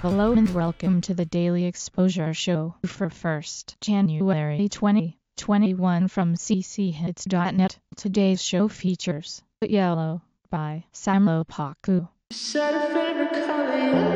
Hello and welcome to the Daily Exposure Show for 1st January 2021 from cchits.net. Today's show features Yellow by Samo Paku. Said a favorite color,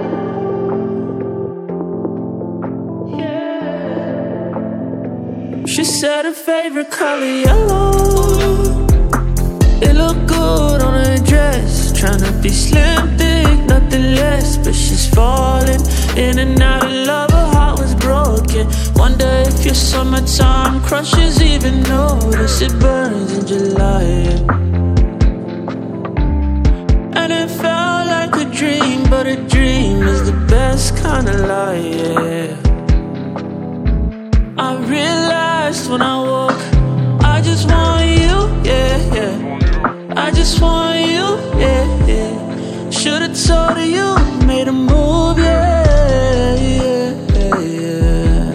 yeah. She said her favorite color yellow. It looked good on her dress. Tryna be slim, thick, nothing less. But she's falling in and out of love. Her heart was broken. Wonder if your summertime crushes even notice. It burns in July, and it felt like a dream, but a dream is the best kind of lie, yeah. I realized when I woke, I just want you, yeah, yeah. I just want you, yeah, yeah. Should've told her you made a move, yeah, yeah, yeah.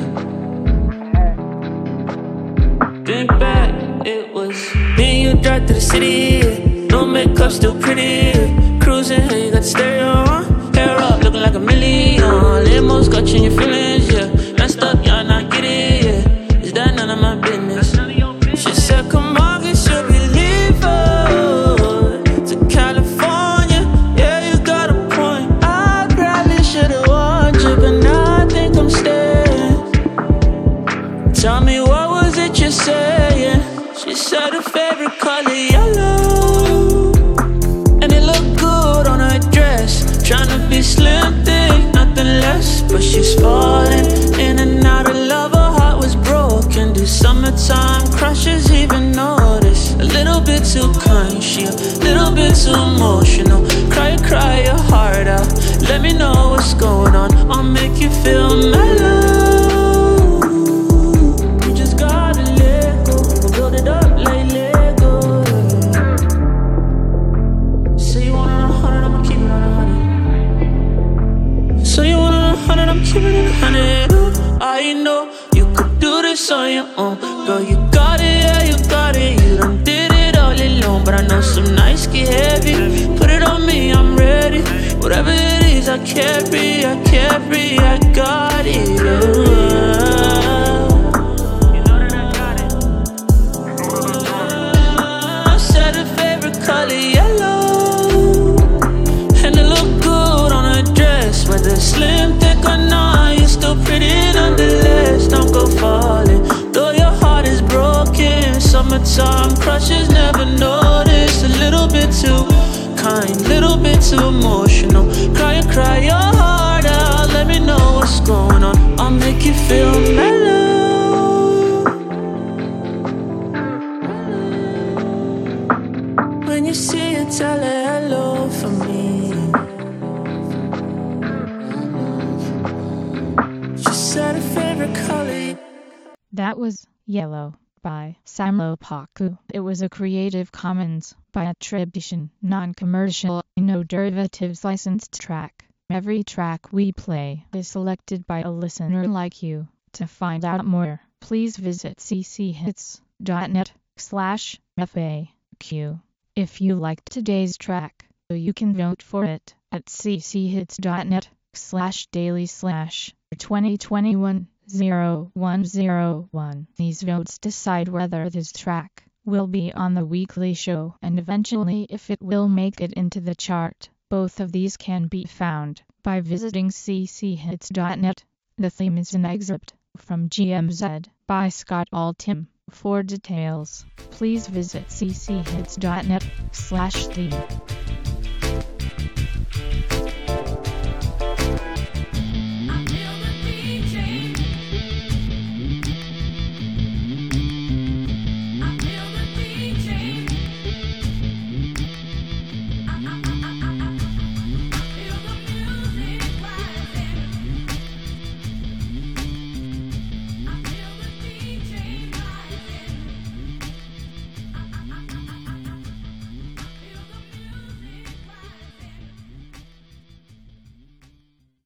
Think back, it was me and you drive through the city, yeah. No makeup, still pretty, cruising, hey, you got the stereo on. Hair up, looking like a million. Limos got you in your feelings, yeah. Messed up, y'all not get it, yeah. Is that none of my business? She said, come on, get your believer to California. Yeah, you got a point. I probably should've warned you, but now I think I'm staying. Tell me, what was it you're saying? She said her favorite color yellow, and it looked good on her dress. Tryna be slim, thick, nothing less. But she's falling in and out of love. Her heart was broken. Do summertime crushes even notice? A little bit too kind, she a little bit too emotional. Cry, cry your heart out. Let me know what's going on. I'll make you feel mellow. You just gotta let go. We'll build it up like Lego. Say you want it 100, I'ma keep it on 100. So you want it 100, I'm keeping it 100. I know you could do this on your own. Girl, you got it, yeah, you got it. You done did it all alone. But I know some nights get heavy. Put it on me, I'm ready. Whatever it is, I carry, I got it, yeah. You know that I got it. I said her favorite color yellow, and it looked good on her dress. Whether slim, thick or not, you're still pretty nonetheless. Don't go falling, though your heart is broken. Summertime crushes never notice. A little bit too kind, little bit too emotional. Cry your heart out. Let me know what's going on. I'll make you feel mellow. When you see her, tell her hello from me. She said her favorite color. That was Yellow by Samo Paku. It was a Creative Commons by attribution, non-commercial, no derivatives licensed track. Every track we play is selected by a listener like you. To find out more, please visit cchits.net/FAQ. If you liked today's track, you can vote for it at cchits.net/daily/2021-0101. These votes decide whether this track will be on the weekly show and eventually if it will make it into the chart. Both of these can be found by visiting cchits.net. The theme is an excerpt from GMZ by Scott Altham. For details, please visit cchits.net/theme.